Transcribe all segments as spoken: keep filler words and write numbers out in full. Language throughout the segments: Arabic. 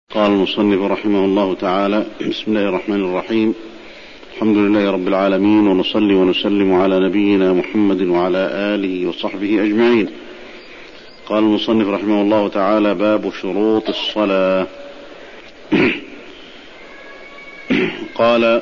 قال المصنف رحمه الله تعالى: بسم الله الرحمن الرحيم. الحمد لله رب العالمين، ونصلي ونسلم على نبينا محمد وعلى آله وصحبه أجمعين. قال المصنف رحمه الله تعالى: باب شروط الصلاة. قال: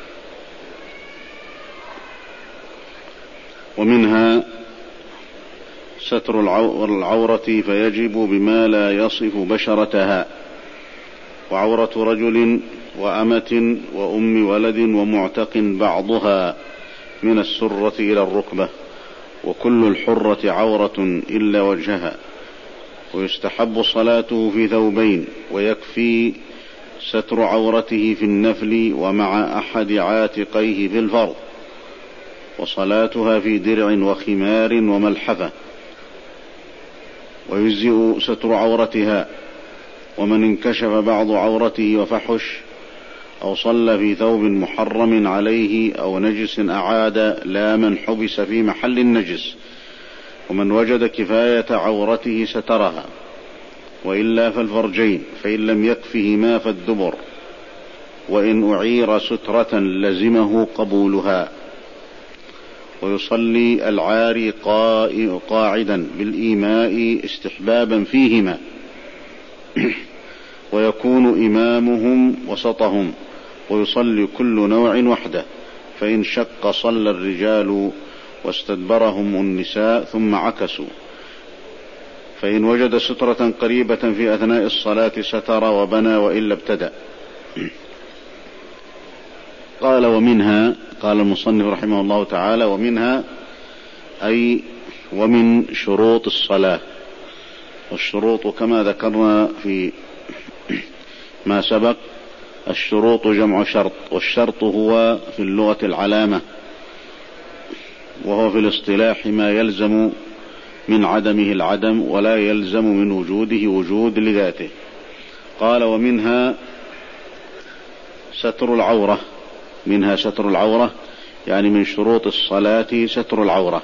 ومنها ستر العورة فيجب بما لا يصف بشرتها، وعورة رجل وأمة وأم ولد ومعتق بعضها من السرة إلى الركبة، وكل الحرة عورة إلا وجهها، ويستحب صلاته في ثوبين، ويكفي ستر عورته في النفل ومع أحد عاتقيه في الفرض، وصلاتها في درع وخمار وملحفة، ويجزئ ستر عورتها. ومن انكشف بعض عورته وفحش أو صلى في ثوب محرم عليه أو نجس أعاد، لا من حبس في محل النجس. ومن وجد كفاية عورته سترها، وإلا فالفرجين، فإن لم يكفهما فالدبر، وإن أعير سترة لزمه قبولها. ويصلي العاري قاعدا بالإيماء استحبابا فيهما، ويكون إمامهم وسطهم، ويصلي كل نوع وحده، فإن شق صلى الرجال واستدبرهم النساء ثم عكسوا. فإن وجد سترة قريبة في أثناء الصلاة ستر وبنى، وإلا ابتدأ. قال: ومنها، قال المصنف رحمه الله تعالى: ومنها أي ومن شروط الصلاة. والشروط كما ذكرنا في ما سبق، الشروط جمع شرط، والشرط هو في اللغة العلامة، وهو في الاصطلاح ما يلزم من عدمه العدم ولا يلزم من وجوده وجود لذاته. قال: ومنها ستر العورة. منها ستر العورة يعني من شروط الصلاة ستر العورة.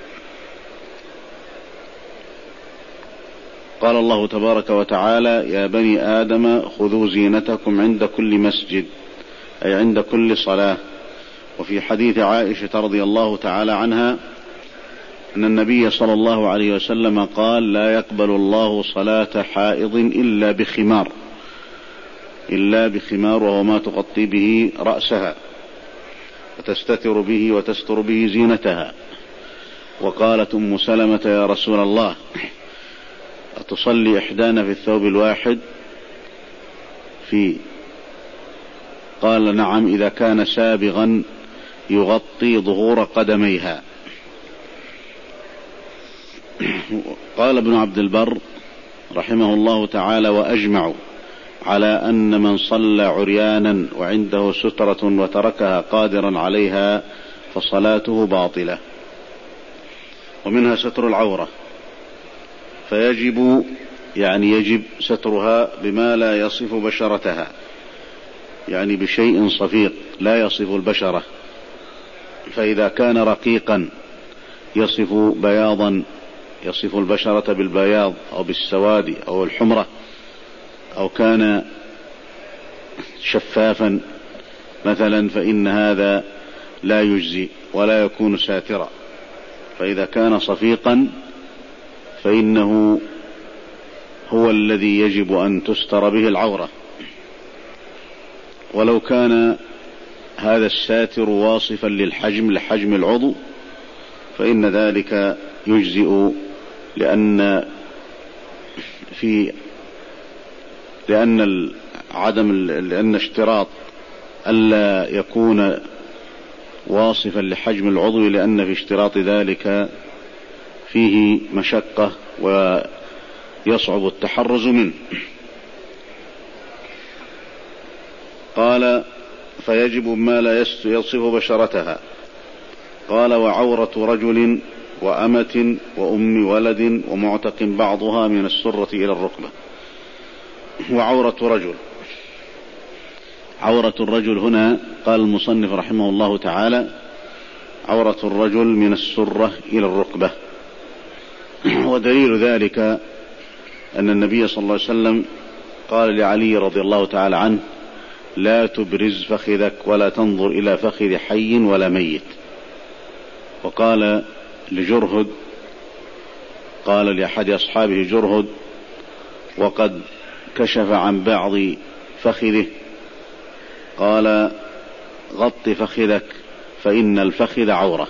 قال الله تبارك وتعالى: يا بني آدم خذوا زينتكم عند كل مسجد، أي عند كل صلاة. وفي حديث عائشة رضي الله تعالى عنها أن النبي صلى الله عليه وسلم قال: لا يقبل الله صلاة حائض إلا بخمار، إلا بخمار، وهو ما تغطي به رأسها وتستتر به وتستر به زينتها. وقالت أم سلمة: يا رسول الله، أتصلي إحدانا في الثوب الواحد؟ في قال: نعم، إذا كان سابغا يغطي ظهور قدميها. قال ابن عبد البر رحمه الله تعالى: وأجمعوا على أن من صلى عريانا وعنده سترة وتركها قادرا عليها فصلاته باطلة. ومنها ستر العورة، فيجب يعني يجب سترها بما لا يصف بشرتها، يعني بشيء صفيق لا يصف البشرة. فإذا كان رقيقا يصف بياضا، يصف البشرة بالبياض أو بالسواد أو الحمرة، أو كان شفافا مثلا، فإن هذا لا يجزي ولا يكون ساترا. فإذا كان صفيقا فإنه هو الذي يجب أن تستر به العورة. ولو كان هذا الساتر واصفا للحجم لحجم العضو فإن ذلك يجزئ، لأن في لأن عدم لأن اشتراط ألا يكون واصفا لحجم العضو، لأن في اشتراط ذلك فيه مشقة ويصعب التحرز منه. قال: فيجب ما لا يصف بشرتها. قال: وعورة رجل وأمة وأم ولد ومعتق بعضها من السرة إلى الركبة. وعورة رجل، عورة الرجل هنا قال المصنف رحمه الله تعالى: عورة الرجل من السرة إلى الركبة. ودليل ذلك أن النبي صلى الله عليه وسلم قال لعلي رضي الله تعالى عنه: لا تبرز فخذك ولا تنظر إلى فخذ حي ولا ميت. وقال لجرهد، قال لأحد أصحابه جرهد وقد كشف عن بعض فخذه، قال: غط فخذك فإن الفخذ عورة.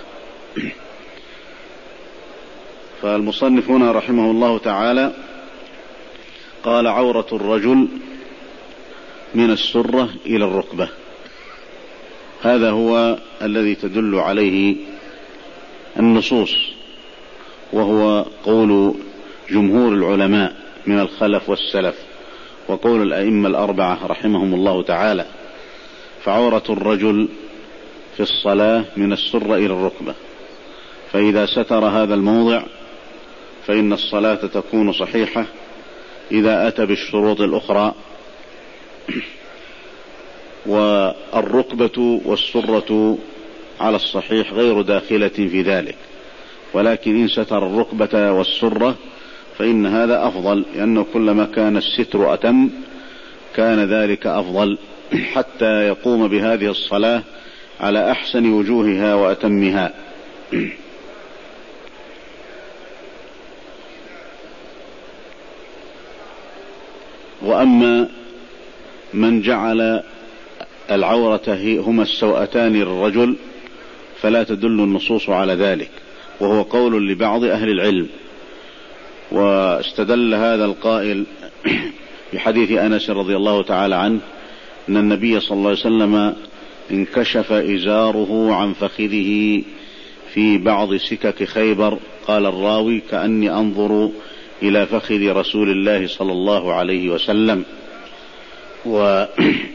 فالمصنف هنا رحمه الله تعالى قال: عورة الرجل من السرة إلى الركبة. هذا هو الذي تدل عليه النصوص، وهو قول جمهور العلماء من الخلف والسلف، وقول الأئمة الأربعة رحمهم الله تعالى. فعورة الرجل في الصلاة من السرة إلى الركبة، فإذا ستر هذا الموضع فإن الصلاة تكون صحيحة إذا أتى بالشروط الأخرى. والركبة والسرة على الصحيح غير داخلة في ذلك، ولكن إن ستر الركبة والسرة فإن هذا أفضل، لأنه كلما كان الستر أتم كان ذلك أفضل، حتى يقوم بهذه الصلاة على أحسن وجوهها وأتمها. وأما من جعل العورة هما السوأتان للرجل فلا تدل النصوص على ذلك، وهو قول لبعض أهل العلم. واستدل هذا القائل بحديث أنس رضي الله تعالى عنه أن النبي صلى الله عليه وسلم انكشف إزاره عن فخذه في بعض سكك خيبر. قال الراوي: كأني أنظر إلى فخذ رسول الله صلى الله عليه وسلم. وهذا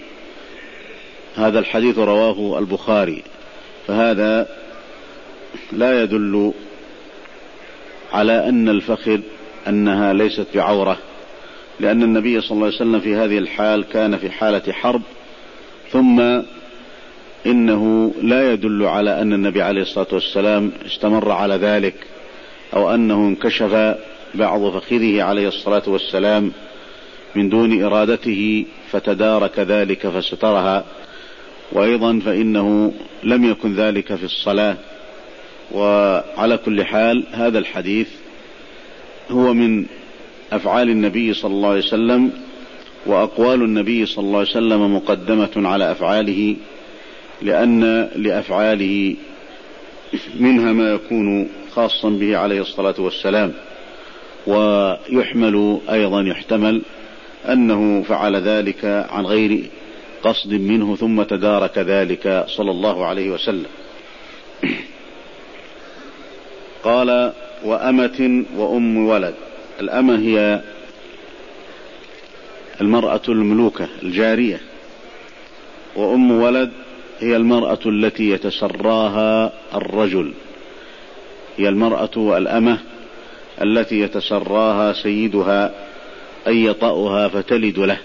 الحديث رواه البخاري، فهذا لا يدل على أن الفخذ أنها ليست بعورة، لأن النبي صلى الله عليه وسلم في هذه الحال كان في حالة حرب، ثم إنه لا يدل على أن النبي عليه الصلاة والسلام استمر على ذلك، أو أنه انكشف بعض فخذه عليه الصلاة والسلام من دون إرادته فتدارك ذلك فسترها. وأيضا فإنه لم يكن ذلك في الصلاة. وعلى كل حال هذا الحديث هو من أفعال النبي صلى الله عليه وسلم، وأقوال النبي صلى الله عليه وسلم مقدمة على أفعاله، لأن لأفعاله منها ما يكون خاصا به عليه الصلاة والسلام، ويحمل أيضا يحتمل أنه فعل ذلك عن غير قصد منه ثم تدارك ذلك صلى الله عليه وسلم. قال: وأمة وأم ولد. الأمة هي المرأة المملوكة الجارية، وأم ولد هي المرأة التي يتسراها الرجل، هي المرأة الأمة التي يتسراها سيدها أن يطأها فتلد له،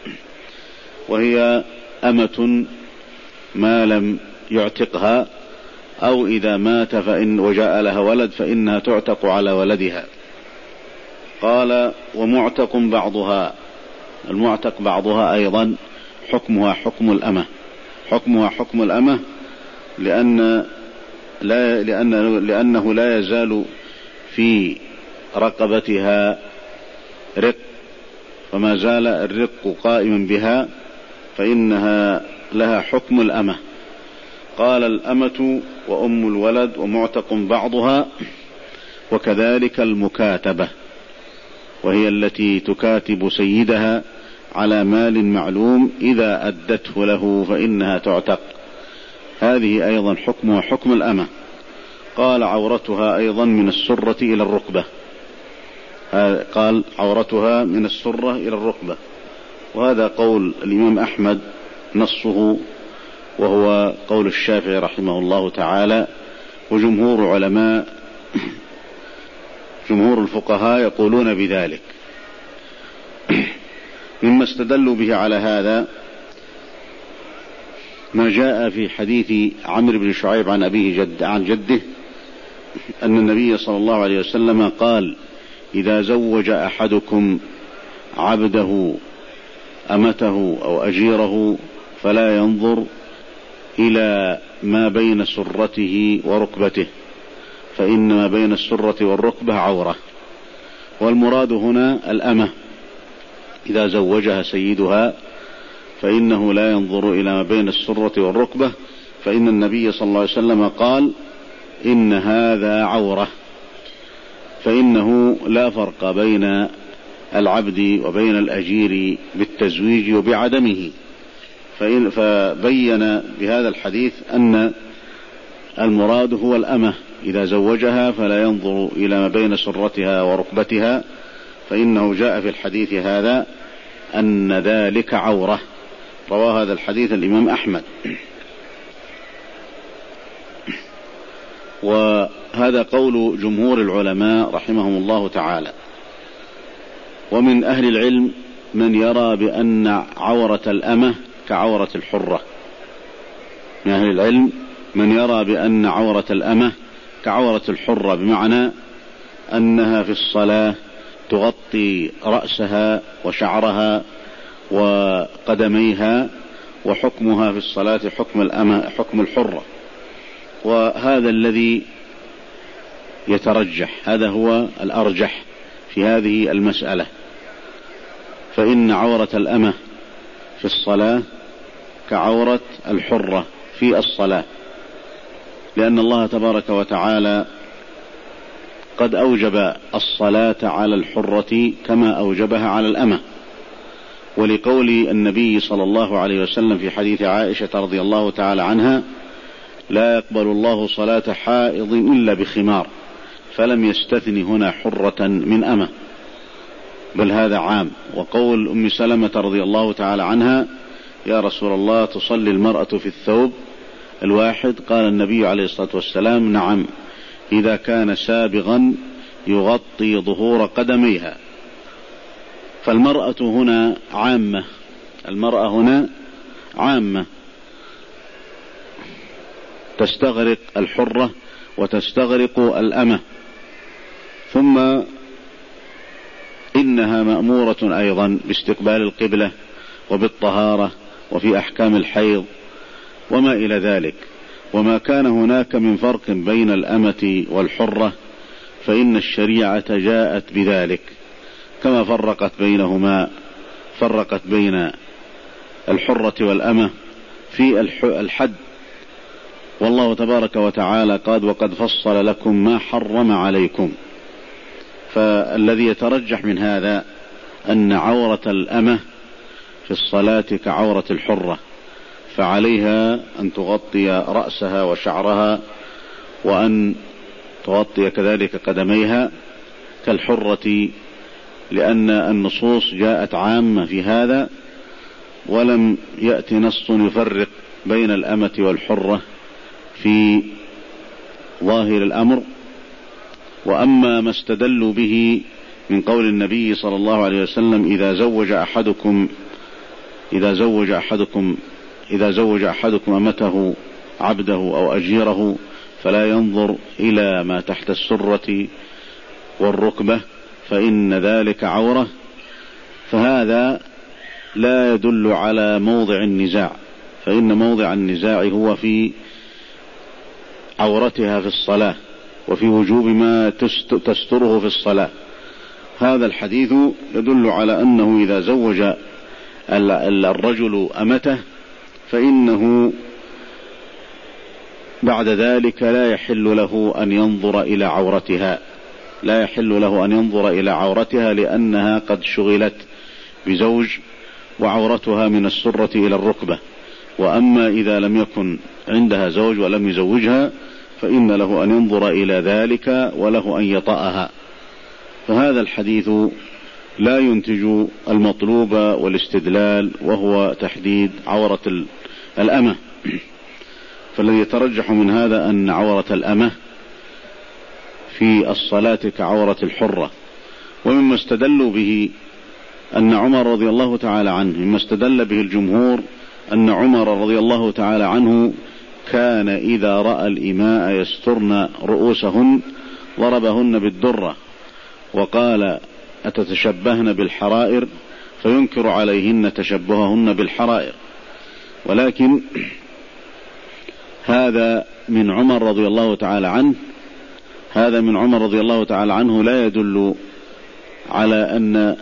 وهي أمة ما لم يعتقها، أو إذا مات فإن وجاء لها ولد فإنها تعتق على ولدها. قال: ومعتق بعضها. المعتق بعضها أيضا حكمها حكم الأمة، حكمها حكم الأمة، لأن لا لأن لأنه لا يزال في رقبتها رق، فما زال الرق قائما بها فإنها لها حكم الأمة. قال: الأمة وأم الولد ومعتق بعضها، وكذلك المكاتبة، وهي التي تكاتب سيدها على مال معلوم إذا أدته له فإنها تعتق، هذه أيضا حكمها حكم الأمة. قال: عورتها أيضا من السرة إلى الركبة. قال: عورتها من السرة إلى الركبة، وهذا قول الإمام أحمد نصه، وهو قول الشافعي رحمه الله تعالى، وجمهور علماء جمهور الفقهاء يقولون بذلك. مما استدلوا به على هذا ما جاء في حديث عمرو بن شعيب عن أبيه جد عن جده أن النبي صلى الله عليه وسلم قال: إذا زوج أحدكم عبده أمته أو أجيره فلا ينظر إلى ما بين سرته وركبته، فإن ما بين السرة والركبة عورة. والمراد هنا الأمة إذا زوجها سيدها فإنه لا ينظر إلى ما بين السرة والركبة، فإن النبي صلى الله عليه وسلم قال إن هذا عورة، فإنه لا فرق بين العبد وبين الأجير بالتزويج وبعدمه. فإن فبين بهذا الحديث أن المراد هو الأمة إذا زوجها فلا ينظر إلى ما بين سرتها وركبتها، فإنه جاء في الحديث هذا أن ذلك عورة. رواه هذا الحديث الإمام أحمد. وهذا قول جمهور العلماء رحمهم الله تعالى. ومن أهل العلم من يرى بأن عورة الأمة كعورة الحرة، من أهل العلم من يرى بأن عورة الأمة كعورة الحرة، بمعنى أنها في الصلاة تغطي رأسها وشعرها وقدميها، وحكمها في الصلاة حكم الأمة حكم الحرة. وهذا الذي يترجح، هذا هو الأرجح في هذه المسألة، فإن عورة الأمة في الصلاة كعورة الحرة في الصلاة، لأن الله تبارك وتعالى قد أوجب الصلاة على الحرة كما أوجبها على الأمة، ولقول النبي صلى الله عليه وسلم في حديث عائشة رضي الله تعالى عنها: لا يقبل الله صلاة حائض إلا بخمار، فلم يستثن هنا حرة من أمة، بل هذا عام. وقول أم سلمة رضي الله تعالى عنها: يا رسول الله تصلي المرأة في الثوب الواحد؟ قال النبي عليه الصلاة والسلام: نعم، إذا كان سابغا يغطي ظهور قدميها. فالمرأة هنا عامة، المرأة هنا عامة تستغرق الحرة وتستغرق الأمة. ثم إنها مأمورة أيضا باستقبال القبلة وبالطهارة وفي أحكام الحيض وما إلى ذلك. وما كان هناك من فرق بين الأمة والحرة فإن الشريعة جاءت بذلك، كما فرقت بينهما، فرقت بين الحرة والأمة في الحد. والله تبارك وتعالى قال: وقد فصل لكم ما حرم عليكم. فالذي يترجح من هذا أن عورة الأمة في الصلاة كعورة الحرة، فعليها أن تغطي رأسها وشعرها، وأن تغطي كذلك قدميها كالحرة، لأن النصوص جاءت عامة في هذا، ولم يأتي نص يفرق بين الأمة والحرة في ظاهر الأمر. وأما ما استدلوا به من قول النبي صلى الله عليه وسلم: إذا زوج أحدكم إذا زوج أحدكم إذا زوج أحدكم أمته عبده أو أجيره فلا ينظر إلى ما تحت السرة والركبة فإن ذلك عورة، فهذا لا يدل على موضع النزاع، فإن موضع النزاع هو في عورتها في الصلاة وفي وجوب ما تستره في الصلاة. هذا الحديث يدل على أنه إذا زوج الرجل أمته فإنه بعد ذلك لا يحل له أن ينظر إلى عورتها، لا يحل له أن ينظر إلى عورتها، لأنها قد شغلت بزوج وعورتها من السرة إلى الركبة. وأما إذا لم يكن عندها زوج ولم يزوجها فإن له أن ينظر إلى ذلك وله أن يطأها. فهذا الحديث لا ينتج المطلوب والاستدلال، وهو تحديد عورة الأمة. فالذي يترجح من هذا أن عورة الأمة في الصلاة كعورة الحرة. ومما استدلوا به أن عمر رضي الله تعالى عنه، مما استدل به الجمهور أن عمر رضي الله تعالى عنه كان إذا رأى الإماء يسترن رؤوسهن ضربهن بالدرة، وقال: أتتشبهن بالحرائر؟ فينكر عليهن تشبههن بالحرائر. ولكن هذا من عمر رضي الله تعالى عنه هذا من عمر رضي الله تعالى عنه لا يدل على أن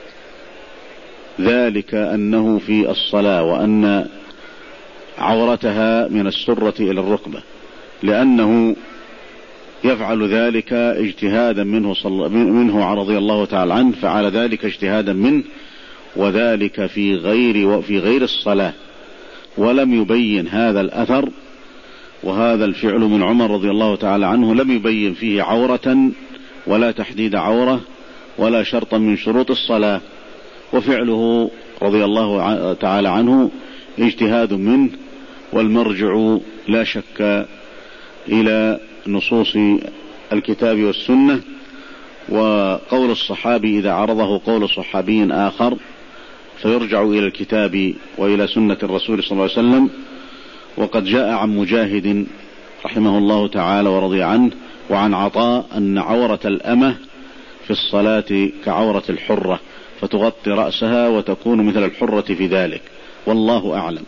ذلك أنه في الصلاة وأن عورتها من السرة إلى الركبة، لأنه يفعل ذلك اجتهادا منه, صل... منه رضي الله تعالى عنه، فعل ذلك اجتهادا منه، وذلك في غير وفي غير الصلاة، ولم يبين هذا الأثر وهذا الفعل من عمر رضي الله تعالى عنه لم يبين فيه عورة ولا تحديد عورة ولا شرطا من شروط الصلاة، وفعله رضي الله تعالى عنه اجتهاد منه، والمرجع لا شك إلى نصوص الكتاب والسنة، وقول الصحابي إذا عرضه قول صحابي آخر فيرجع إلى الكتاب وإلى سنة الرسول صلى الله عليه وسلم. وقد جاء عن مجاهد رحمه الله تعالى ورضي عنه وعن عطاء أن عورة الأمة في الصلاة كعورة الحرة، فتغطي رأسها وتكون مثل الحرة في ذلك، والله أعلم.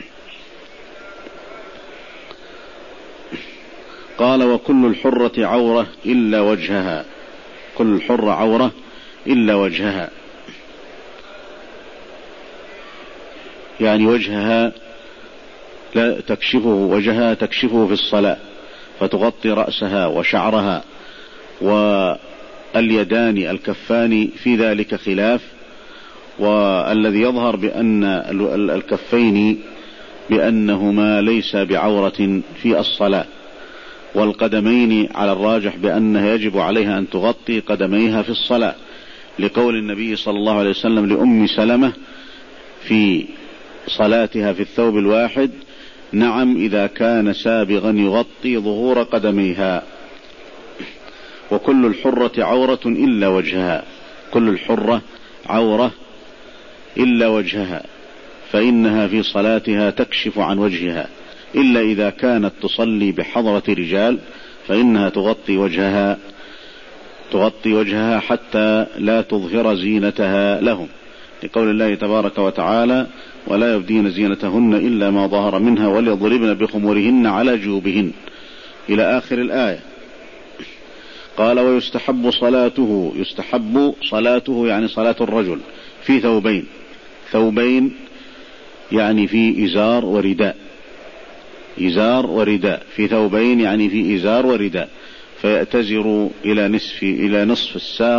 قال: وكل الحرة عورة إلا وجهها. كل الحرة عورة إلا وجهها، يعني وجهها لا تكشفه، وجهها تكشفه في الصلاة، فتغطي رأسها وشعرها، واليدان الكفان في ذلك خلاف، والذي يظهر بأن الكفين بأنهما ليس بعورة في الصلاة، والقدمين على الراجح بأنها يجب عليها أن تغطي قدميها في الصلاة، لقول النبي صلى الله عليه وسلم لأم سلمة في صلاتها في الثوب الواحد: نعم إذا كان سابغا يغطي ظهور قدميها. وكل الحرة عورة إلا وجهها. كل الحرة عورة إلا وجهها، فإنها في صلاتها تكشف عن وجهها، إلا إذا كانت تصلي بحضرة رجال فإنها تغطي وجهها تغطي وجهها حتى لا تظهر زينتها لهم، لقول الله تبارك وتعالى: ولا يبدين زينتهن إلا ما ظهر منها وليضربن بخمورهن على جيوبهن، إلى آخر الآية. قال: ويستحب صلاته. يستحب صلاته يعني صلاة الرجل في ثوبين. ثوبين يعني في إزار ورداء. إزار ورداء في ثوبين يعني في إزار ورداء، فيأتزر إلى نصف إلى نصف الساق،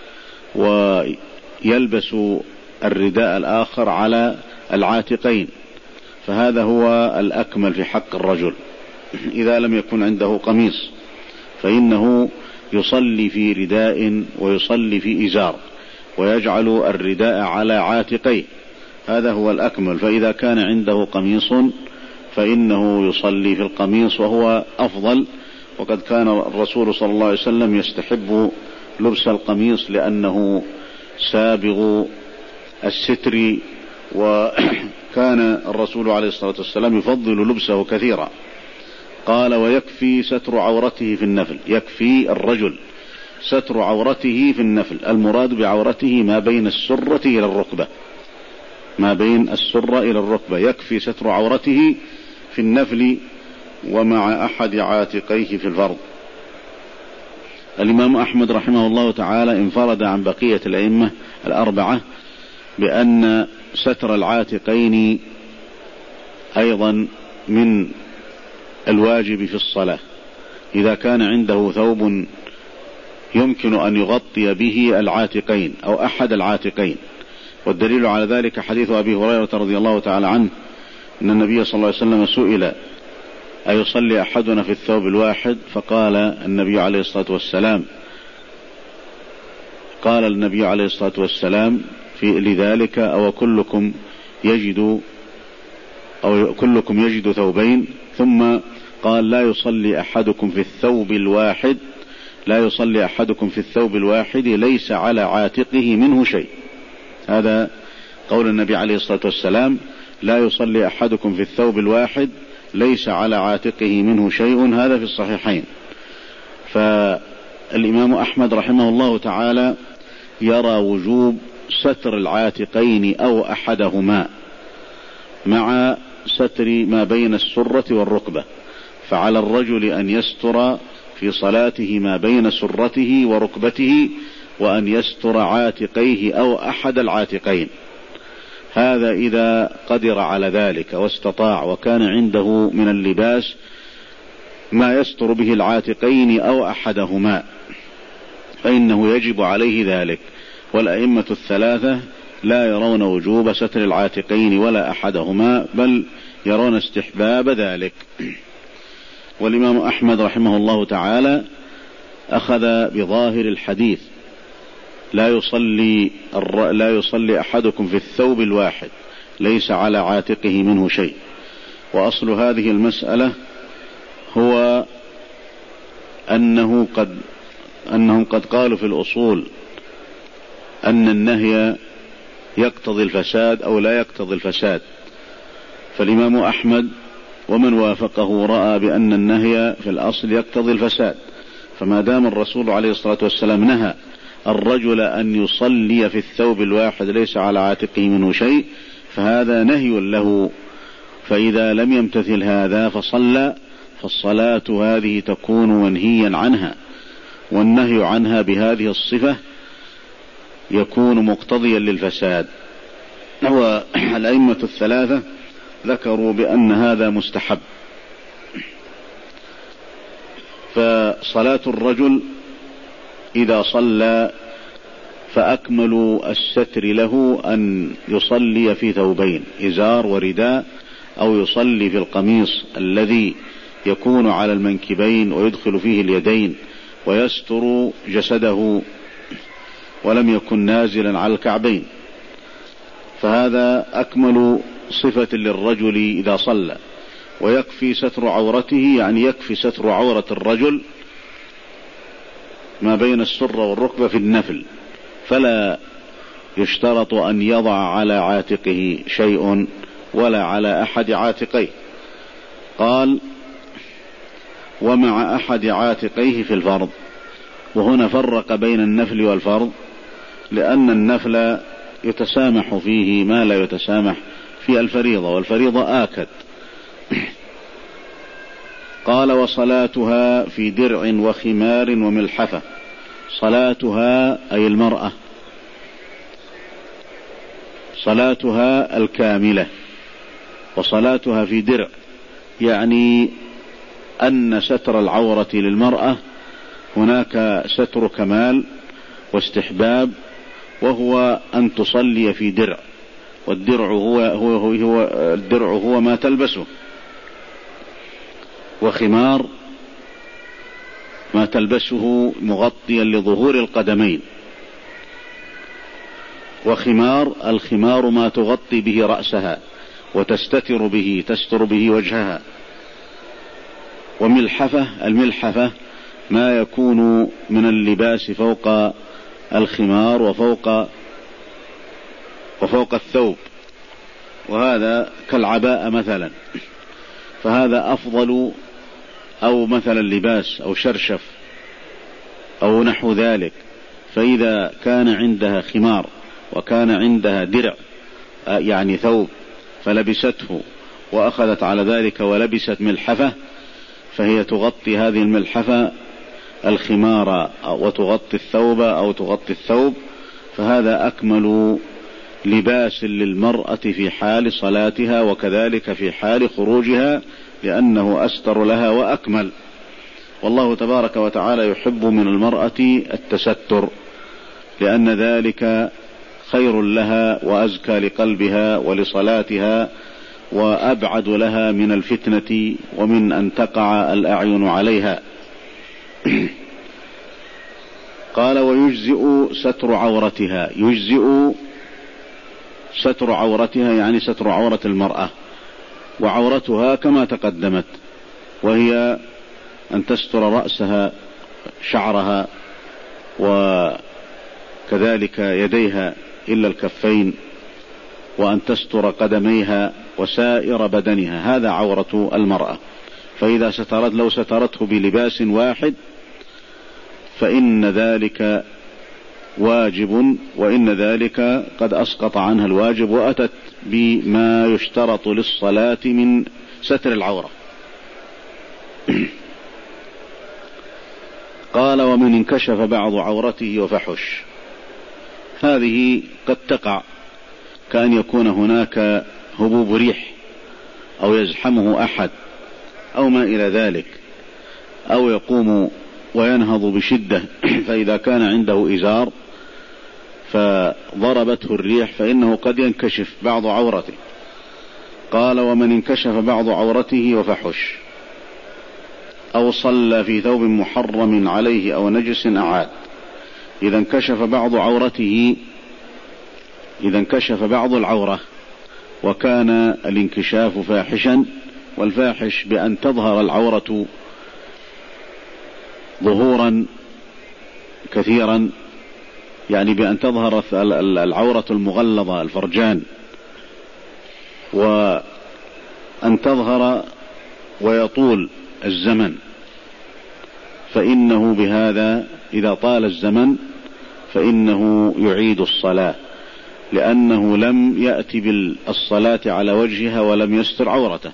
ويلبس الرداء الآخر على العاتقين، فهذا هو الأكمل في حق الرجل. إذا لم يكن عنده قميص فإنه يصلي في رداء ويصلي في إزار، ويجعل الرداء على عاتقيه، هذا هو الأكمل. فإذا كان عنده قميص فإنه يصلي في القميص، وهو أفضل. وقد كان الرسول صلى الله عليه وسلم يستحب لبس القميص لأنه سابغ الستر، وكان الرسول عليه الصلاة والسلام يفضل لبسه كثيرا. قال: ويكفي ستر عورته في النفل. يكفي الرجل ستر عورته في النفل، المراد بعورته ما بين السرة إلى الركبة، ما بين السرة إلى الركبة، يكفي ستر عورته في النفل ومع أحد عاتقيه في الفرض. الإمام أحمد رحمه الله تعالى انفرد عن بقية الأئمة الأربعة بأن ستر العاتقين أيضا من الواجب في الصلاة، إذا كان عنده ثوب يمكن أن يغطي به العاتقين أو أحد العاتقين. والدليل على ذلك حديث أبي هريرة رضي الله تعالى عنه أن النبي صلى الله عليه وسلم سئل: أيصلي أحدنا في الثوب الواحد؟ فقال النبي عليه الصلاة والسلام قال النبي عليه الصلاة والسلام في لذلك: أو كلكم يجد أو كلكم يجد ثوبين؟ ثم قال: لا يصلي أحدكم في الثوب الواحد لا يصلي أحدكم في الثوب الواحد ليس على عاتقه منه شيء. هذا قول النبي عليه الصلاة والسلام: لا يصلي أحدكم في الثوب الواحد ليس على عاتقه منه شيء، هذا في الصحيحين. فالإمام أحمد رحمه الله تعالى يرى وجوب ستر العاتقين أو أحدهما مع ستر ما بين السرة والركبة، فعلى الرجل أن يستر في صلاته ما بين سرته وركبته، وأن يستر عاتقيه أو أحد العاتقين. هذا إذا قدر على ذلك واستطاع وكان عنده من اللباس ما يستر به العاتقين أو أحدهما، فإنه يجب عليه ذلك. والأئمة الثلاثة لا يرون وجوب ستر العاتقين ولا أحدهما، بل يرون استحباب ذلك. والإمام أحمد رحمه الله تعالى أخذ بظاهر الحديث: لا يصلي لا يصلي أحدكم في الثوب الواحد ليس على عاتقه منه شيء. وأصل هذه المسألة هو أنه قد أنهم قد قالوا في الأصول أن النهي يقتضي الفساد أو لا يقتضي الفساد، فالإمام أحمد ومن وافقه رأى بأن النهي في الأصل يقتضي الفساد، فما دام الرسول عليه الصلاة والسلام نهى الرجل أن يصلي في الثوب الواحد ليس على عاتقه منه شيء، فهذا نهي له، فإذا لم يمتثل هذا فصلى، فالصلاة هذه تكون منهيا عنها، والنهي عنها بهذه الصفة يكون مقتضيا للفساد. والأئمة الثلاثة ذكروا بأن هذا مستحب. فصلاة الرجل إذا صلى فأكمل الستر له أن يصلي في ثوبين، إزار ورداء، أو يصلي في القميص الذي يكون على المنكبين ويدخل فيه اليدين ويستر جسده ولم يكن نازلا على الكعبين، فهذا أكمل صفة للرجل إذا صلى. ويكفي ستر عورته، يعني يكفي ستر عورة الرجل ما بين السرة والركبة في النفل، فلا يشترط أن يضع على عاتقه شيء ولا على أحد عاتقيه. قال: ومع أحد عاتقيه في الفرض. وهنا فرق بين النفل والفرض، لأن النفل يتسامح فيه ما لا يتسامح في الفريضة، والفريضة آكد. قال: وصلاتها في درع وخمار وملحفة. صلاتها أي المرأة، صلاتها الكاملة. وصلاتها في درع يعني أن ستر العورة للمرأة هناك ستر كمال واستحباب، وهو أن تصلي في درع، والدرع هو, هو, هو, هو الدرع هو ما تلبسه، وخمار ما تلبسه مغطيا لظهور القدمين. وخمار الخمار ما تغطي به رأسها وتستتر به، تستر به وجهها. وملحفة الملحفة ما يكون من اللباس فوق الخمار وفوق وفوق الثوب، وهذا كالعباءة مثلا، فهذا أفضل، أو مثلا لباس أو شرشف أو نحو ذلك. فإذا كان عندها خمار وكان عندها درع يعني ثوب فلبسته وأخذت على ذلك ولبست ملحفة، فهي تغطي هذه الملحفة الخمار وتغطي الثوب أو تغطي الثوب، فهذا أكمل لباس للمرأة في حال صلاتها وكذلك في حال خروجها، لأنه أستر لها وأكمل. والله تبارك وتعالى يحب من المرأة التستر، لأن ذلك خير لها وأزكى لقلبها ولصلاتها وأبعد لها من الفتنة ومن أن تقع الأعين عليها. قال: ويجزئ ستر عورتها. يجزئ ستر عورتها يعني ستر عورة المرأة، وعورتها كما تقدمت، وهي أن تستر رأسها شعرها وكذلك يديها إلا الكفين، وأن تستر قدميها وسائر بدنها، هذا عورة المرأة. فإذا سترت لو سترته بلباس واحد فإن ذلك واجب، وإن ذلك قد أسقط عنها الواجب وأتت بما يشترط للصلاة من ستر العورة. قال: ومن انكشف بعض عورته وفحش. هذه قد تقع كأن يكون هناك هبوب ريح أو يزحمه أحد أو ما إلى ذلك، أو يقوم وينهض بشدة فإذا كان عنده إزار فضربته الريح فإنه قد ينكشف بعض عورته. قال: ومن انكشف بعض عورته وفحش أو صلى في ثوب محرم عليه أو نجس أعاد. إذا انكشف بعض عورته إذا انكشف بعض العورة وكان الانكشاف فاحشا، والفاحش بأن تظهر العورة ظهورا كثيرا، يعني بأن تظهر العورة المغلظة الفرجان، وأن تظهر ويطول الزمن، فإنه بهذا إذا طال الزمن فإنه يعيد الصلاة، لأنه لم يأتي بالصلاة على وجهها ولم يستر عورته.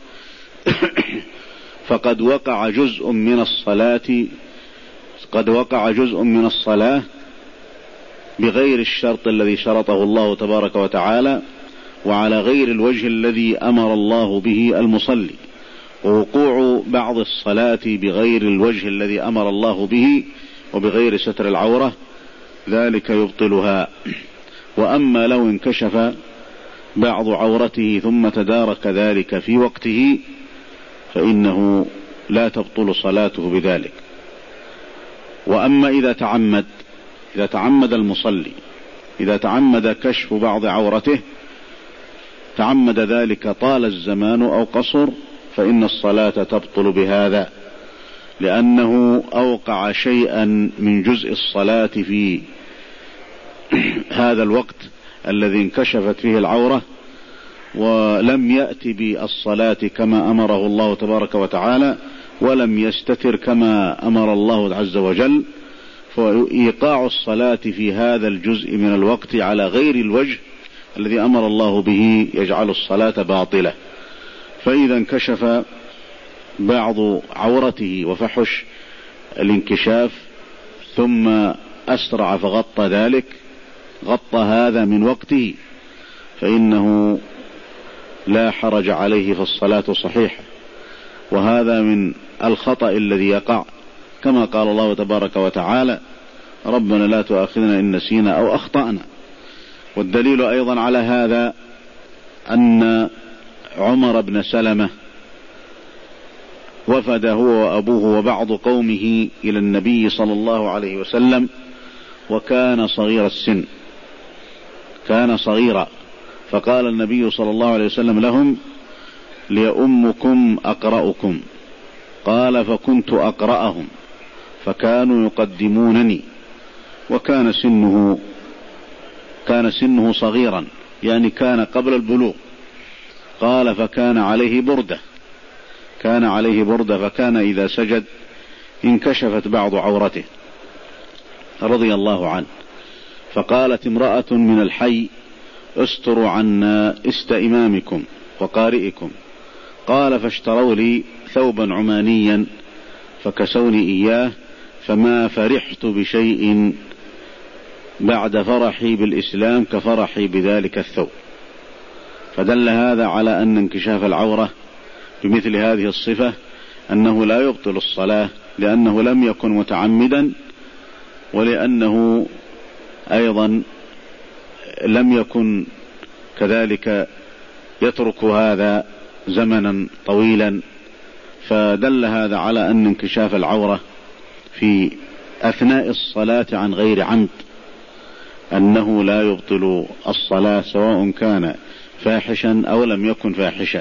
فقد وقع جزء من الصلاة قد وقع جزء من الصلاة بغير الشرط الذي شرطه الله تبارك وتعالى، وعلى غير الوجه الذي أمر الله به المصلي. ووقوع بعض الصلاة بغير الوجه الذي أمر الله به وبغير ستر العورة ذلك يبطلها. وأما لو انكشف بعض عورته ثم تدارك ذلك في وقته فإنه لا تبطل صلاته بذلك. وأما إذا تعمد إذا تعمد المصلي إذا تعمد كشف بعض عورته، تعمد ذلك طال الزمان أو قصر، فإن الصلاة تبطل بهذا، لأنه أوقع شيئا من جزء الصلاة في هذا الوقت الذي انكشفت فيه العورة، ولم يأتي بالصلاة كما أمره الله تبارك وتعالى، ولم يستتر كما أمر الله عز وجل، فإيقاع الصلاة في هذا الجزء من الوقت على غير الوجه الذي أمر الله به يجعل الصلاة باطلة. فإذا انكشف بعض عورته وفحش الانكشاف ثم أسرع فغطى ذلك غطى هذا من وقته، فإنه لا حرج عليه فالصلاة صحيحة. وهذا من الخطأ الذي يقع، كما قال الله تبارك وتعالى: ربنا لا تؤاخذنا إن نسينا أو أخطأنا. والدليل أيضا على هذا أن عمر بن سلمة وفد هو وأبوه وبعض قومه إلى النبي صلى الله عليه وسلم، وكان صغير السن كان صغيرا فقال النبي صلى الله عليه وسلم لهم: ليؤمكم أقرأكم. قال: فكنت أقرأهم فكانوا يقدمونني، وكان سنه كان سنه صغيرا، يعني كان قبل البلوغ. قال: فكان عليه بردة كان عليه بردة فكان إذا سجد انكشفت بعض عورته رضي الله عنه. فقالت امرأة من الحي: استروا عنا است إمامكم وقارئكم. قال: فاشتروا لي ثوبا عمانيا فكسوني إياه، فما فرحت بشيء بعد فرحي بالإسلام كفرحي بذلك الثوب. فدل هذا على أن انكشاف العورة بمثل هذه الصفة أنه لا يبطل الصلاة، لأنه لم يكن متعمدا، ولأنه أيضا لم يكن كذلك يترك هذا زمنا طويلا. فدل هذا على أن انكشاف العورة في أثناء الصلاة عن غير عمد أنه لا يبطل الصلاة، سواء كان فاحشا أو لم يكن فاحشا.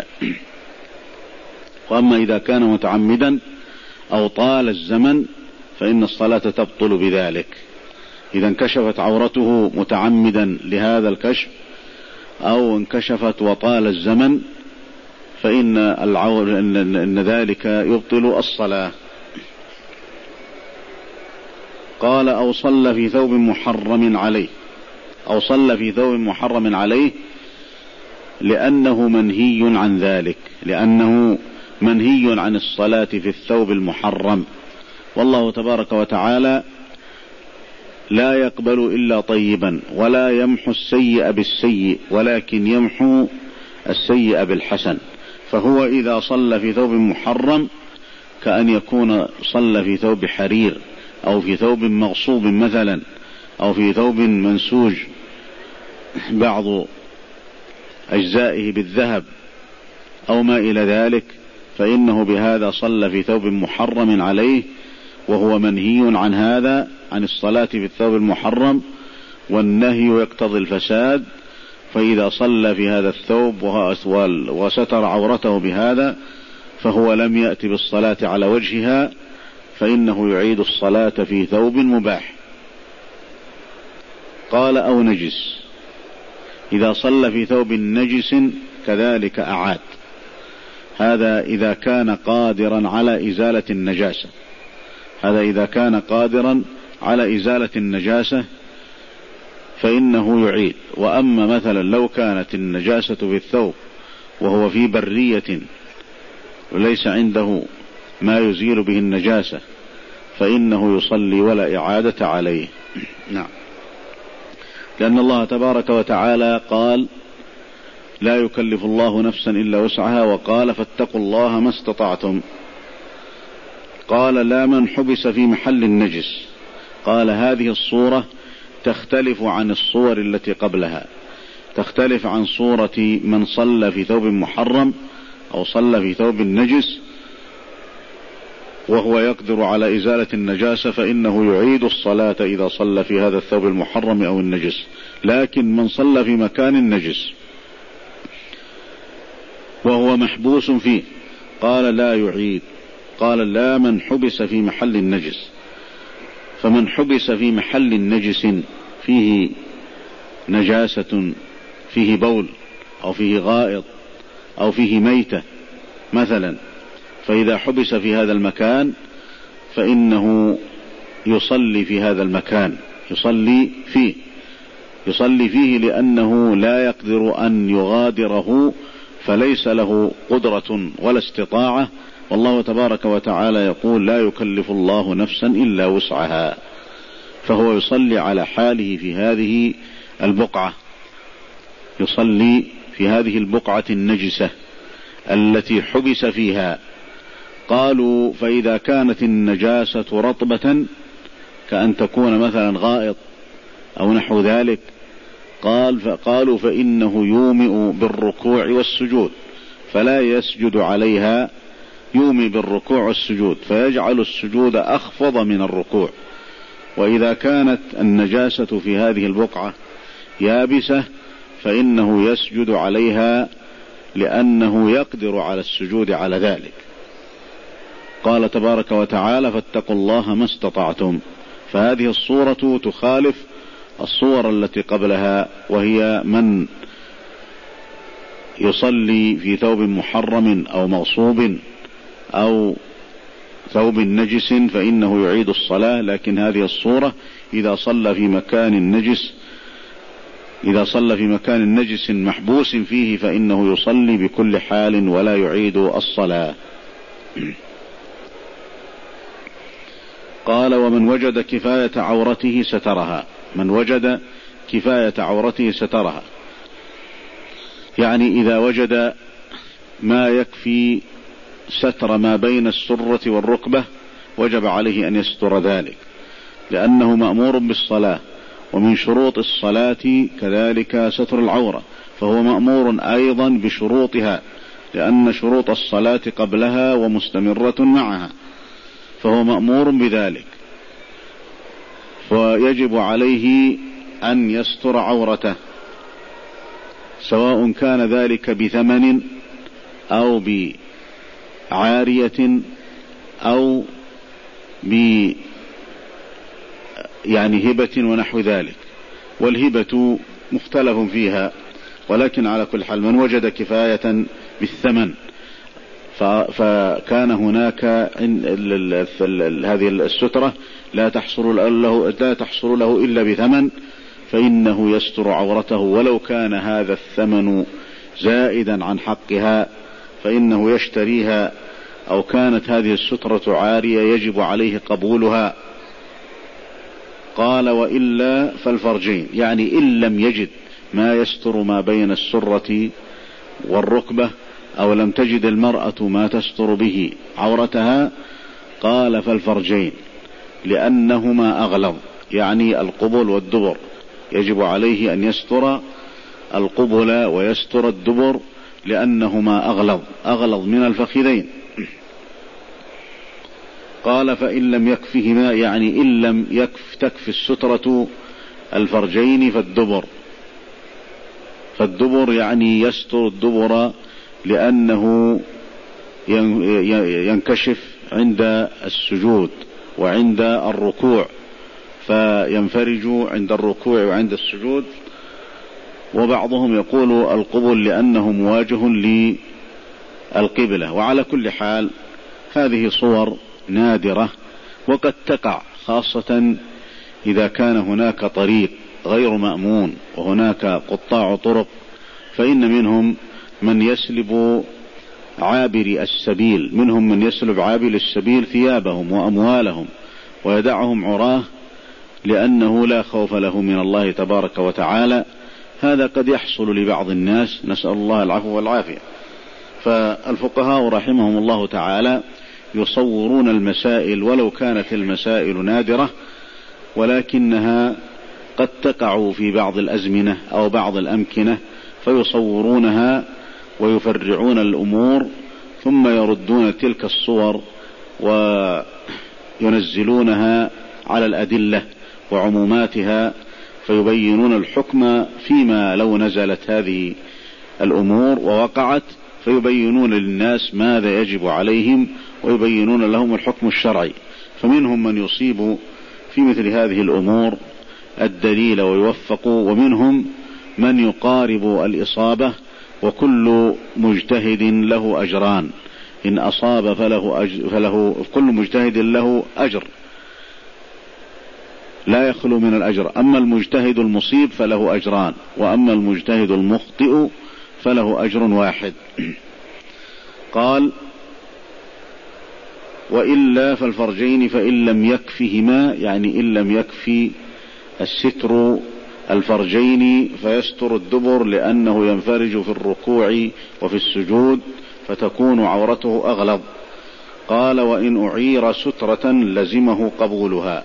وأما إذا كان متعمدا أو طال الزمن فإن الصلاة تبطل بذلك. إذا انكشفت عورته متعمدا لهذا الكشف أو انكشفت وطال الزمن فإن العور إن ذلك يبطل الصلاة. قال أو صلى في ثوب محرم عليه، أو صلى في ثوب محرم عليه لأنه منهي عن ذلك، لأنه منهي عن الصلاة في الثوب المحرم، والله تبارك وتعالى لا يقبل إلا طيبا، ولا يمحو السيء بالسيء، ولكن يمحو السيء بالحسن. فهو إذا صلى في ثوب محرم كأن يكون صلى في ثوب حرير، أو في ثوب مغصوب مثلا، أو في ثوب منسوج بعض أجزائه بالذهب أو ما إلى ذلك، فإنه بهذا صلى في ثوب محرم عليه، وهو منهي عن هذا، عن الصلاة في الثوب المحرم، والنهي يقتضي الفساد. فإذا صلى في هذا الثوب وستر عورته بهذا فهو لم يأتي بالصلاة على وجهها، فإنه يعيد الصلاة في ثوب مباح. قال أو نجس، إذا صلى في ثوب نجس كذلك أعاد. هذا إذا كان قادرا على إزالة النجاسة، هذا إذا كان قادرا على إزالة النجاسة فإنه يعيد. وأما مثلا لو كانت النجاسة في الثوب وهو في برية وليس عنده ما يزيل به النجاسة فإنه يصلي ولا إعادة عليه. نعم، لأن الله تبارك وتعالى قال لا يكلف الله نفسا إلا وسعها، وقال فاتقوا الله ما استطعتم. قال لا من حبس في محل النجس. قال هذه الصورة تختلف عن الصور التي قبلها، تختلف عن صورة من صلى في ثوب محرم أو صلى في ثوب النجس وهو يقدر على إزالة النجاسة، فإنه يعيد الصلاة إذا صلى في هذا الثوب المحرم أو النجس. لكن من صلى في مكان النجس وهو محبوس فيه قال لا يعيد. قال لا من حبس في محل النجس. فمن حبس في محل النجس فيه نجاسة، فيه بول أو فيه غائط أو فيه ميتة مثلا، فإذا حبس في هذا المكان فإنه يصلي في هذا المكان، يصلي فيه يصلي فيه لأنه لا يقدر أن يغادره، فليس له قدرة ولا استطاعة. والله تبارك وتعالى يقول لا يكلف الله نفسا إلا وسعها، فهو يصلي على حاله في هذه البقعة، يصلي في هذه البقعة النجسة التي حبس فيها. قالوا فإذا كانت النجاسة رطبة كأن تكون مثلا غائط أو نحو ذلك، قال فقالوا فإنه يومئ بالركوع والسجود، فلا يسجد عليها، يومئ بالركوع والسجود، فيجعل السجود أخفض من الركوع. وإذا كانت النجاسة في هذه البقعة يابسة فإنه يسجد عليها لأنه يقدر على السجود على ذلك. قال تبارك وتعالى فاتقوا الله ما استطعتم. فهذه الصورة تخالف الصور التي قبلها، وهي من يصلي في ثوب محرم أو مغصوب أو ثوب نجس فإنه يعيد الصلاة. لكن هذه الصورة إذا صلى في مكان نجس إذا صلى في مكان نجس محبوس فيه فإنه يصلي بكل حال ولا يعيد الصلاة. قال ومن وجد كفاية عورته سترها. من وجد كفاية عورته سترها، يعني إذا وجد ما يكفي ستر ما بين السرة والركبة وجب عليه أن يستر ذلك، لأنه مأمور بالصلاة، ومن شروط الصلاة كذلك ستر العورة، فهو مأمور أيضا بشروطها، لأن شروط الصلاة قبلها ومستمرة معها، فهو مأمور بذلك، ويجب عليه أن يستر عورته، سواء كان ذلك بثمن أو بعارية أو ب يعني هبة ونحو ذلك. والهبة مختلف فيها، ولكن على كل حال من وجد كفاية بالثمن فكان هناك هذه السترة لا تحصل له, لا تحصل له إلا بثمن، فإنه يستر عورته ولو كان هذا الثمن زائدا عن حقها، فإنه يشتريها، أو كانت هذه السترة عارية يجب عليه قبولها. قال وإلا فالفرجين، يعني إن لم يجد ما يستر ما بين السرة والركبة، أو لم تجد المرأة ما تستر به عورتها، قال فالفرجين، لأنهما أغلظ، يعني القبل والدبر، يجب عليه أن يستر القبل ويستر الدبر لأنهما أغلظ أغلظ من الفخذين. قال فإن لم يكفهما، يعني إن لم يكف تكفي السترة الفرجين فالدبر فالدبر يعني يستر الدبر لأنه ينكشف عند السجود وعند الركوع، فينفرج عند الركوع وعند السجود. وبعضهم يقول القبل لأنه مواجه للقبلة. وعلى كل حال هذه صور نادرة وقد تقع، خاصة إذا كان هناك طريق غير مأمون وهناك قطاع طرق، فإن منهم من يسلب عابر السبيل منهم من يسلب عابر السبيل ثيابهم وأموالهم ويدعهم عراه لأنه لا خوف له من الله تبارك وتعالى. هذا قد يحصل لبعض الناس، نسأل الله العفو والعافية. فالفقهاء رحمهم الله تعالى يصورون المسائل، ولو كانت المسائل نادرة ولكنها قد تقع في بعض الأزمنة أو بعض الأمكنة، فيصورونها ويفرعون الأمور ثم يردون تلك الصور وينزلونها على الأدلة وعموماتها، فيبينون الحكم فيما لو نزلت هذه الأمور ووقعت، فيبينون للناس ماذا يجب عليهم ويبينون لهم الحكم الشرعي. فمنهم من يصيب في مثل هذه الأمور الدليل ويوفق، ومنهم من يقارب الإصابة، وكل مجتهد له أجران، إن أصاب فله, أجر فله كل مجتهد له أجر لا يخلو من الأجر، أما المجتهد المصيب فله أجران، وأما المجتهد المخطئ فله أجر واحد. قال وإلا فالفرجين فإن لم يكفهما، يعني إن لم يكفي الستر الفرجين فيستر الدبر لأنه ينفرج في الركوع وفي السجود فتكون عورته أغلظ. قال وإن أعير سترة لزمه قبولها،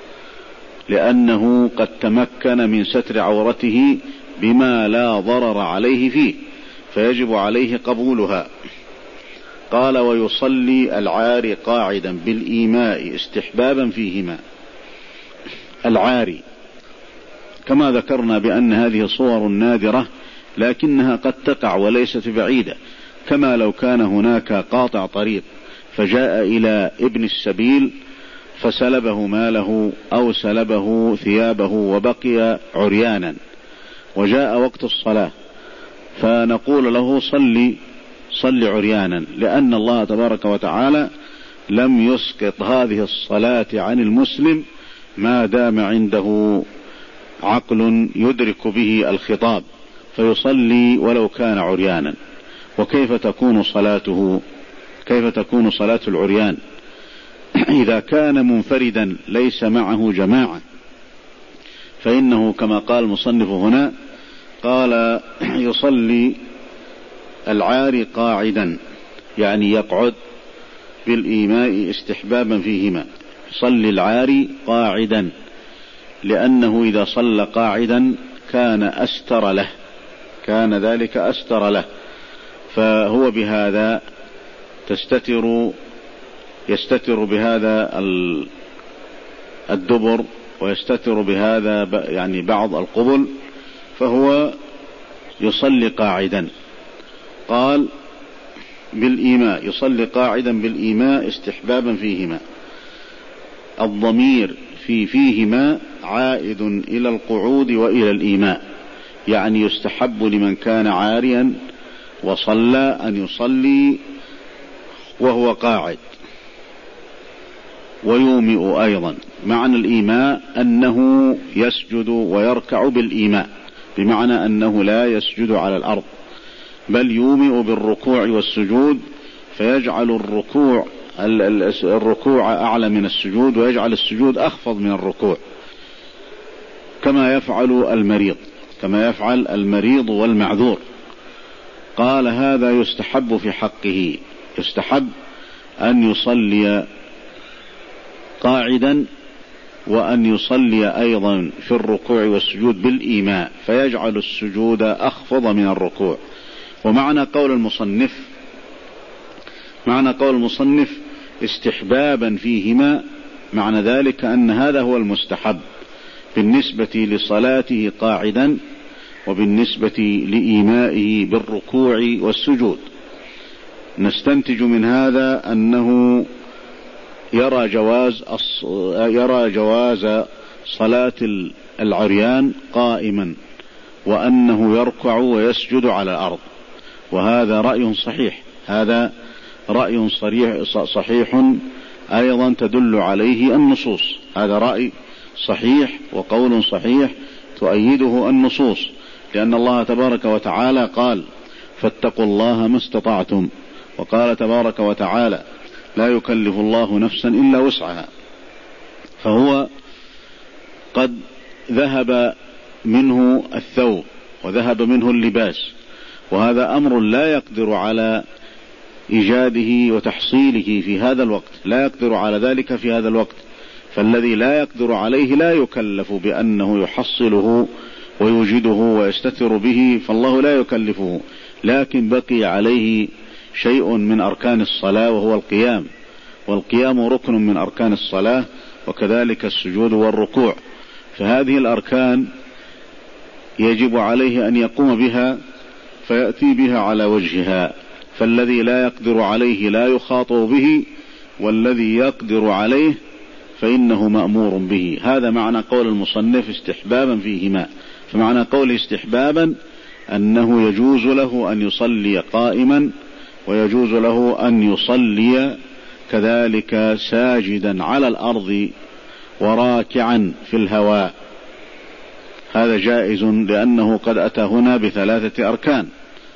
لأنه قد تمكن من ستر عورته بما لا ضرر عليه فيه، فيجب عليه قبولها. قال ويصلي العاري قاعدا بالإيماء استحبابا فيهما. العاري كما ذكرنا بأن هذه صور نادرة لكنها قد تقع وليست بعيدة، كما لو كان هناك قاطع طريق فجاء إلى ابن السبيل فسلبه ماله أو سلبه ثيابه وبقي عريانا، وجاء وقت الصلاة فنقول له صلي صلي عريانا، لأن الله تبارك وتعالى لم يسقط هذه الصلاة عن المسلم ما دام عنده عقل يدرك به الخطاب، فيصلي ولو كان عريانا. وكيف تكون صلاته كيف تكون صلاة العريان إذا كان منفردا ليس معه جماعة؟ فإنه كما قال المصنف هنا، قال يصلي العاري قاعدا، يعني يقعد بالإيماء استحبابا فيهما. صلي العاري قاعدا، لأنه إذا صلى قاعدا كان أستر له كان ذلك أستر له فهو بهذا تستتر يستتر بهذا الدبر ويستتر بهذا يعني بعض القبل، فهو يصلي قاعدا. قال بالإيماء، يصلي قاعدا بالإيماء استحبابا فيهما. الضمير في فيهما عائد إلى القعود وإلى الإيماء، يعني يستحب لمن كان عاريا وصلى أن يصلي وهو قاعد، ويومئ أيضا. معنى الإيماء أنه يسجد ويركع بالإيماء، بمعنى أنه لا يسجد على الأرض، بل يومئ بالركوع والسجود، فيجعل الركوع الركوع أعلى من السجود، ويجعل السجود أخفض من الركوع، كما يفعل المريض كما يفعل المريض والمعذور. قال هذا يستحب في حقه، يستحب أن يصلي قاعدا، وأن يصلي أيضا في الركوع والسجود بالإيماء، فيجعل السجود أخفض من الركوع. ومعنى قول المصنف معنى قول المصنف استحبابا فيهما، معنى ذلك أن هذا هو المستحب بالنسبة لصلاته قاعدا، وبالنسبة لإيمائه بالركوع والسجود. نستنتج من هذا أنه يرى جواز يرى جواز صلاة العريان قائما، وأنه يركع ويسجد على الأرض، وهذا رأي صحيح هذا رأي صريح صحيح أيضا تدل عليه النصوص. هذا رأي صحيح وقول صحيح تؤيده النصوص، لأن الله تبارك وتعالى قال فاتقوا الله ما استطعتم، وقال تبارك وتعالى لا يكلف الله نفسا إلا وسعها. فهو قد ذهب منه الثوب وذهب منه اللباس، وهذا أمر لا يقدر على إيجاده وتحصيله في هذا الوقت، لا يقدر على ذلك في هذا الوقت. فالذي لا يقدر عليه لا يكلف بأنه يحصله ويوجده ويستتر به، فالله لا يكلفه. لكن بقي عليه شيء من أركان الصلاة وهو القيام، والقيام ركن من أركان الصلاة، وكذلك السجود والركوع. فهذه الأركان يجب عليه أن يقوم بها فيأتي بها على وجهها، فالذي لا يقدر عليه لا يخاطب به، والذي يقدر عليه فإنه مأمور به. هذا معنى قول المصنف استحبابا فيهما. فمعنى قول استحبابا أنه يجوز له أن يصلي قائما، ويجوز له أن يصلي كذلك ساجدا على الأرض وراكعا في الهواء. هذا جائز، لأنه قد أتى هنا بثلاثة أركان،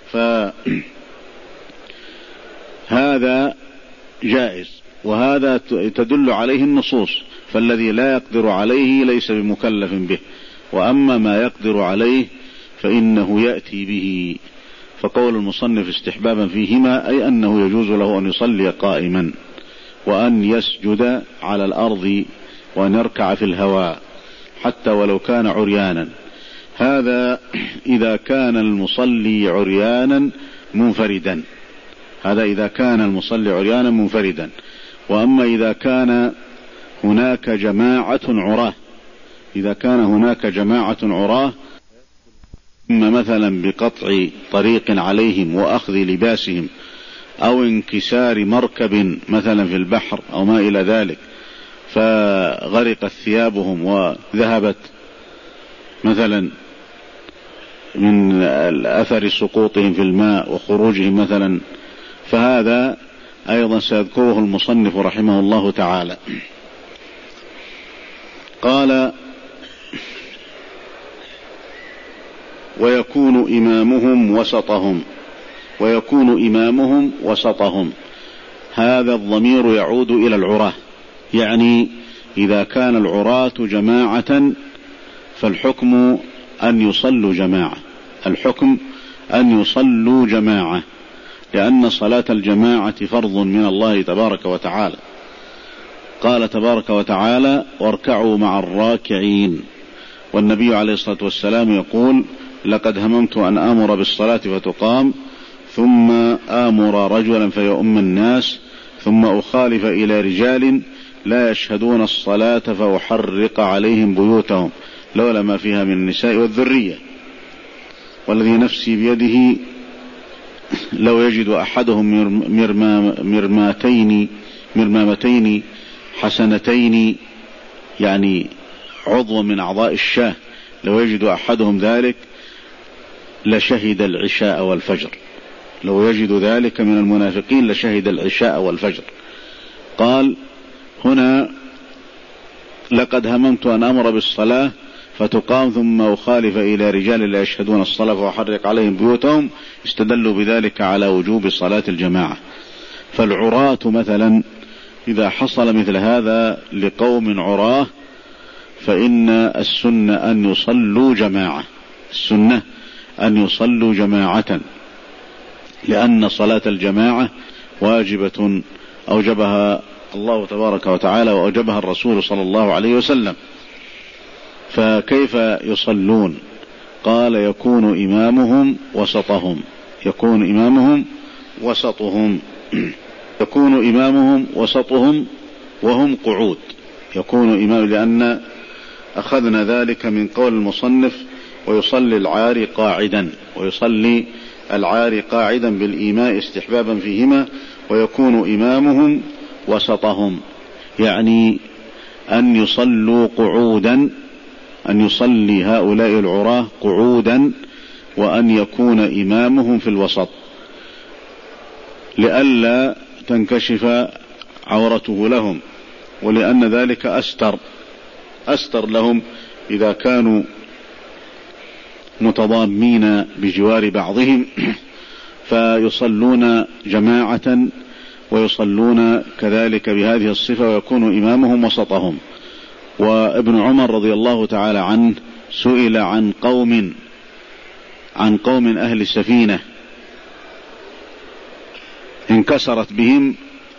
فهذا جائز، وهذا تدل عليه النصوص. فالذي لا يقدر عليه ليس بمكلف به، وأما ما يقدر عليه فإنه يأتي به. فقول المصنف استحبابا فيهما أي أنه يجوز له أن يصلي قائما، وأن يسجد على الأرض، وأن يركع في الهواء حتى ولو كان عريانا. هذا إذا كان المصلي عريانا منفردا هذا إذا كان المصلي عريانا منفردا. وأما إذا كان هناك جماعة عراه إذا كان هناك جماعة عراه إما مثلا بقطع طريق عليهم وأخذ لباسهم، أو انكسار مركب مثلا في البحر أو ما إلى ذلك، فغرقت ثيابهم وذهبت مثلا من أثر سقوطهم في الماء وخروجهم مثلا، فهذا أيضا سيذكره المصنف رحمه الله تعالى. قال ويكون إمامهم وسطهم ويكون إمامهم وسطهم هذا الضمير يعود إلى العراة، يعني إذا كان العراة جماعة فالحكم أن يصلوا جماعة الحكم أن يصلوا جماعة لأن صلاة الجماعة فرض من الله تبارك وتعالى. قال تبارك وتعالى واركعوا مع الراكعين، والنبي عليه الصلاة والسلام يقول لقد هممت أن آمر بالصلاة فتقام، ثم آمر رجلا فيؤم الناس، ثم أخالف إلى رجال لا يشهدون الصلاة فأحرق عليهم بيوتهم لولا ما فيها من النساء والذرية، والذي نفسي بيده لو يجد أحدهم مرماتين مرمامتين حسنتين، يعني عضو من أعضاء الشاه، لو يجد أحدهم ذلك لشهد العشاء والفجر. لو يجد ذلك من المنافقين لشهد العشاء والفجر. قال هنا لقد هممت أن أمر بالصلاة فتقام ثم أخالف إلى رجال لا يشهدون الصلاة وأحرق عليهم بيوتهم، استدلوا بذلك على وجوب صلاة الجماعة. فالعراة مثلا إذا حصل مثل هذا لقوم عراه فإن السنة أن يصلوا جماعة، السنة أن يصلوا جماعة، لأن صلاة الجماعة واجبة أوجبها الله تبارك وتعالى وأوجبها الرسول صلى الله عليه وسلم. فكيف يصلون؟ قال يكون إمامهم وسطهم، يكون إمامهم وسطهم يكون إمامهم وسطهم وهم قعود، يكون إمام، لأن أخذنا ذلك من قول المصنف ويصلي العاري قاعدا، ويصلي العاري قاعدا بالإيماء استحبابا فيهما، ويكون إمامهم وسطهم، يعني أن يصلوا قعودا، أن يصلي هؤلاء العراة قعودا، وأن يكون إمامهم في الوسط لئلا تنكشف عورته لهم، ولأن ذلك أستر أستر لهم إذا كانوا متضامين بجوار بعضهم. فيصلون جماعة ويصلون كذلك بهذه الصفة، ويكون إمامهم وسطهم. وابن عمر رضي الله تعالى عنه سئل عن قوم عن قوم أهل السفينة انكسرت بهم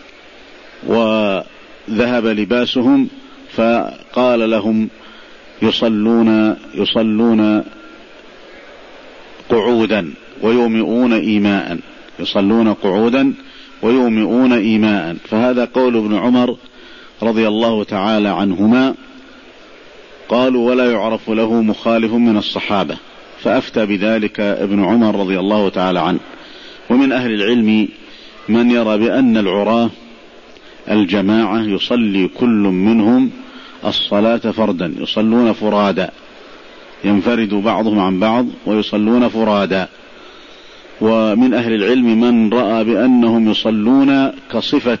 وذهب لباسهم، فقال لهم يصلون يصلون قعودا ويومئون إيماء، يصلون قعودا ويومئون إيماء. فهذا قول ابن عمر رضي الله تعالى عنهما. قالوا ولا يعرف له مخالف من الصحابة، فأفتى بذلك ابن عمر رضي الله تعالى عنه. ومن أهل العلم من يرى بأن العراة الجماعة يصلي كل منهم الصلاة فردا، يصلون فرادا، ينفرد بعضهم عن بعض ويصلون فرادا. ومن أهل العلم من رأى بأنهم يصلون كصفة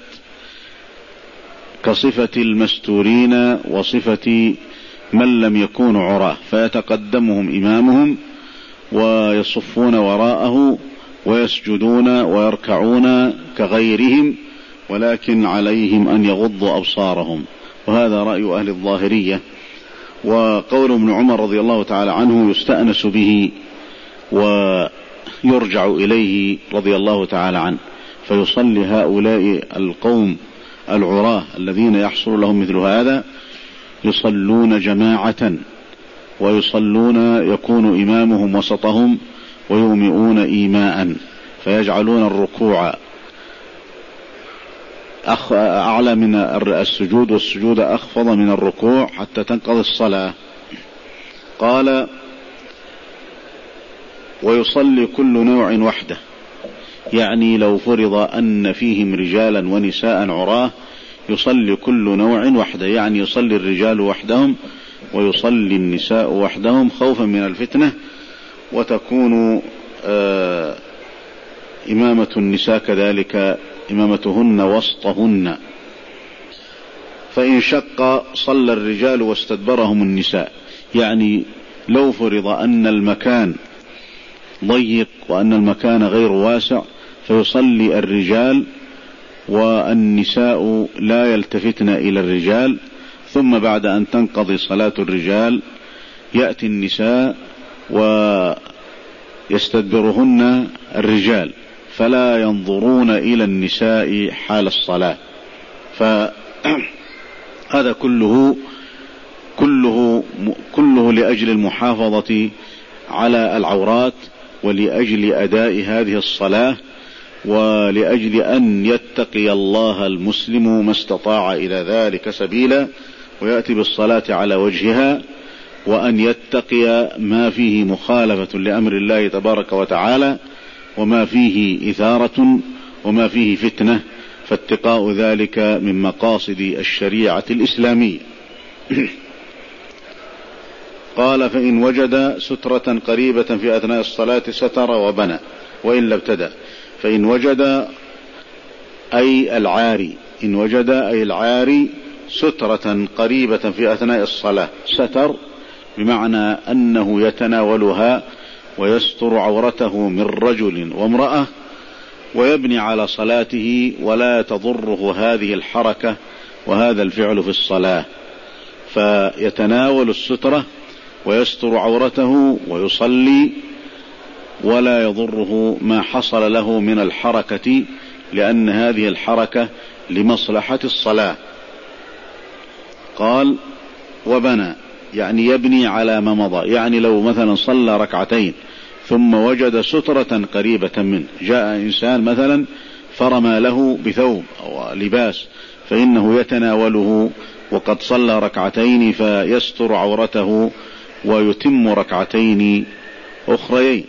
كصفة المستورين وصفة من لم يكونوا عراه، فيتقدمهم إمامهم ويصفون وراءه ويسجدون ويركعون كغيرهم، ولكن عليهم أن يغضوا أبصارهم، وهذا رأي أهل الظاهرية. وقول ابن عمر رضي الله تعالى عنه يستأنس به ويرجع إليه رضي الله تعالى عنه. فيصلي هؤلاء القوم العراه الذين يحصل لهم مثل هذا يصلون جماعة، ويصلون يكون إمامهم وسطهم، ويومئون إيماء، فيجعلون الركوع أعلى من السجود، والسجود أخفض من الركوع حتى تنقضي الصلاة. قال ويصلي كل نوع وحده، يعني لو فرض أن فيهم رجالا ونساء عراه يصلي كل نوع وحده، يعني يصلي الرجال وحدهم ويصلي النساء وحدهم خوفا من الفتنة، وتكون آه إمامة النساء كذلك إمامتهن وسطهن. فإن شق صلى الرجال واستدبرهم النساء، يعني لو فرض أن المكان ضيق وأن المكان غير واسع فيصلي الرجال والنساء لا يلتفتن إلى الرجال، ثم بعد أن تنقضي صلاة الرجال يأتي النساء ويستدبرهن الرجال، فلا ينظرون إلى النساء حال الصلاة. فهذا كله كله كله لأجل المحافظة على العورات، ولأجل أداء هذه الصلاة، ولأجل أن يتقي الله المسلم ما استطاع إلى ذلك سبيلا، ويأتي بالصلاة على وجهها، وأن يتقي ما فيه مخالفة لأمر الله تبارك وتعالى، وما فيه إثارة وما فيه فتنة، فاتقاء ذلك من مقاصد الشريعة الإسلامية. قال فإن وجد سترة قريبة في أثناء الصلاة ستر وبنى، وإلا ابتدأ. فإن وجد أي العاري إن وجد أي العاري سترة قريبة في أثناء الصلاة. ستر بمعنى أنه يتناولها ويستر عورته من رجل وامرأة ويبني على صلاته ولا تضره هذه الحركة وهذا الفعل في الصلاة، فيتناول السترة ويستر عورته ويصلي ولا يضره ما حصل له من الحركة، لأن هذه الحركة لمصلحة الصلاة. قال وبنى يعني يبني على ما مضى، يعني لو مثلا صلى ركعتين ثم وجد سترة قريبة منه، جاء إنسان مثلا فرمى له بثوب أو لباس، فإنه يتناوله وقد صلى ركعتين فيستر عورته ويتم ركعتين أخريين.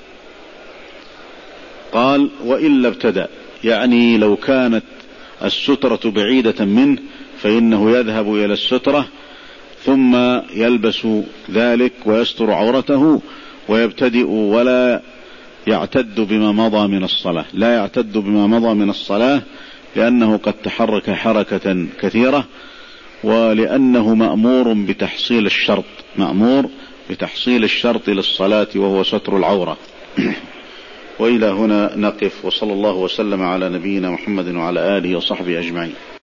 قال وإلا ابتدأ، يعني لو كانت السترة بعيدة منه فإنه يذهب إلى السترة ثم يلبس ذلك ويستر عورته ويبتدئ ولا يعتد بما مضى من الصلاة، لا يعتد بما مضى من الصلاة لأنه قد تحرك حركة كثيرة، ولأنه مأمور بتحصيل الشرط مأمور بتحصيل الشرط للصلاة وهو ستر العورة. وإلى هنا نقف، وصلى الله وسلم على نبينا محمد وعلى آله وصحبه أجمعين.